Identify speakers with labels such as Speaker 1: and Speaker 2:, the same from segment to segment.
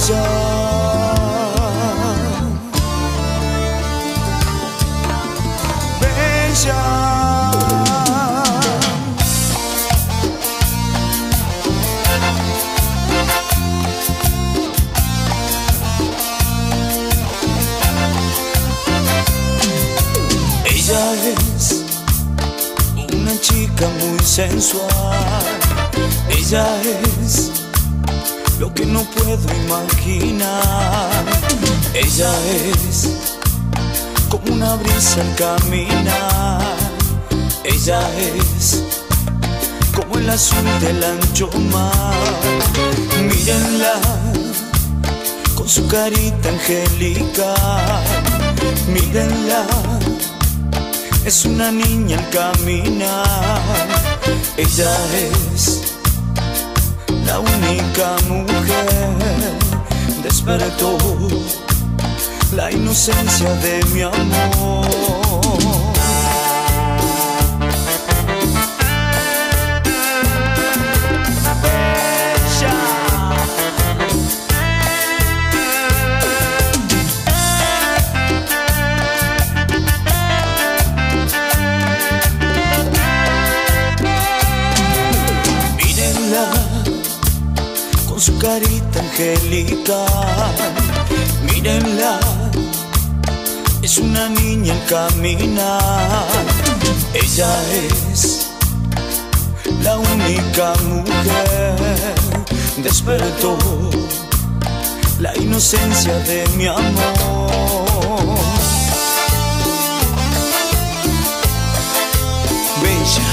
Speaker 1: bella. Ella es una chica muy sensual. Ella es lo que no puedo imaginar. Ella es como una brisa al caminar. Ella es como el azul del ancho mar. Mírenla con su carita angelical. Mírenla, es una niña al caminar. Ella es la única mujer. Despertó la inocencia de mi amor. Mírenla con su carita angelical. Mírenla, es una niña al caminar. Ella es la única mujer. Despertó la inocencia de mi amor. Bella.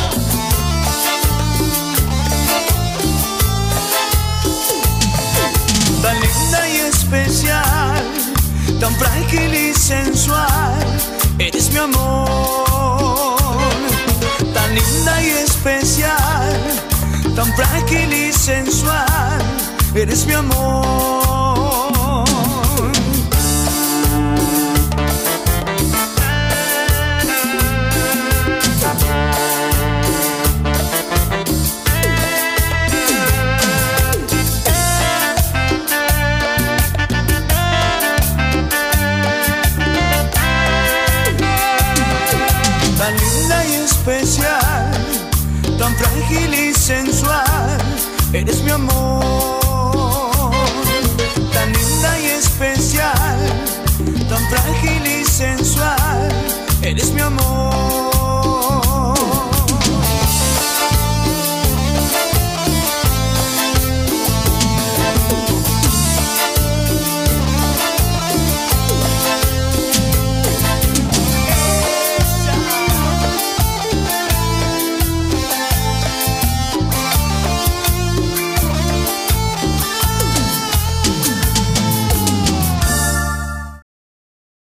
Speaker 1: Tan linda y especial, tan frágil y sensual, eres mi amor. Tan linda y especial, tan frágil y sensual, eres mi amor. Tan linda y especial, tan frágil y sensual, eres mi amor. Tan linda y especial, tan frágil y sensual, eres mi amor.